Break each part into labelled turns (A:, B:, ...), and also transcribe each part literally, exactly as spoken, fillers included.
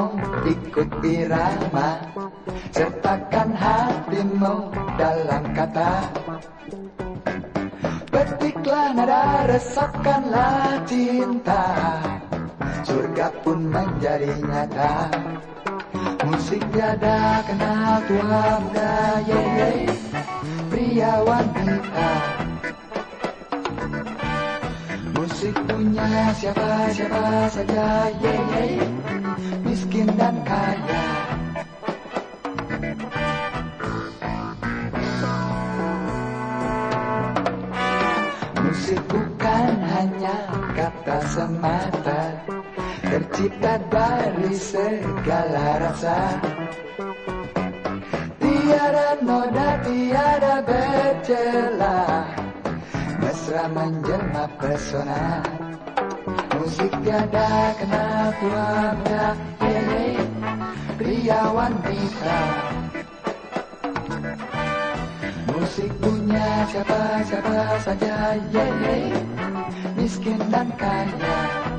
A: gendong ikut irama, sertakan hatimu dalam kata. Petiklah nada, resapkanlah cinta, surga pun menjadi nyata. Musik tiada kenal tua muda, yeah, yeah. Pria wanita. Musik punya siapa-siapa saja, yeah, yeah. Miskin dan kaya. Musik bukan hanya kata semata, tercipta dari segala rasa. Tiada noda, tiada bercela, mesra menjelma pesona. Musik tiada kenal tua muda, yeah, yeah. Pria wanita. Musik punya siapa-siapa saja, yeah, yeah. Miskin dan kaya.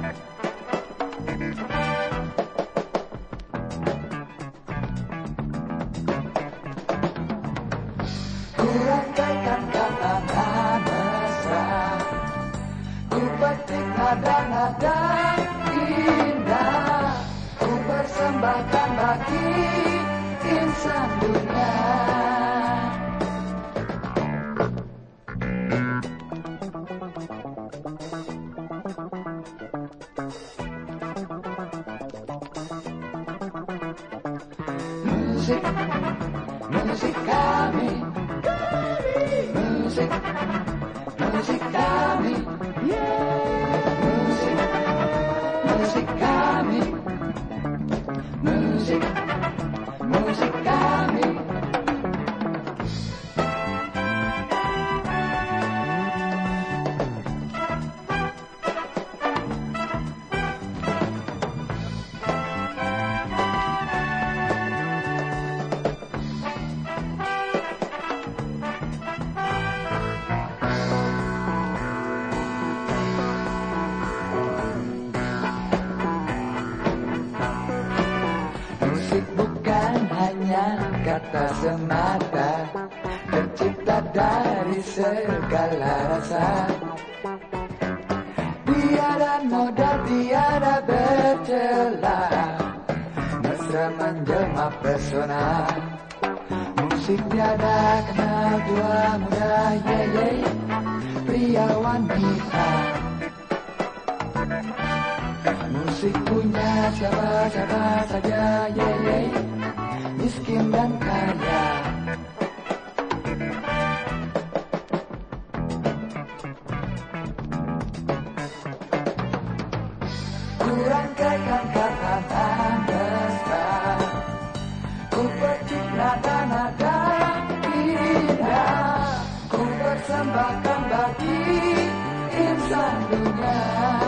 A: Ku rangkaikan kata-kata mesra, ku petik nada-nada indah, ku persembahkan bagi insan dunia. Musik, musik kami, musik, musik kami, musik, musik kami, musik, musik kami. Musik bukan hanya kata semata, tercipta dari segala rasa. Tiada noda, tiada bercela, mesra menjelma pesona. Musik tiada kenal tua muda, yeah, yeah. Pria wanita. Musik punya siapa-siapa saja, yeah, yeah. Miskin dan kaya. Ku rangkaikan kata-kata mesra, ku petik nada-nada indah, ku persembahkan bagi insan dunia.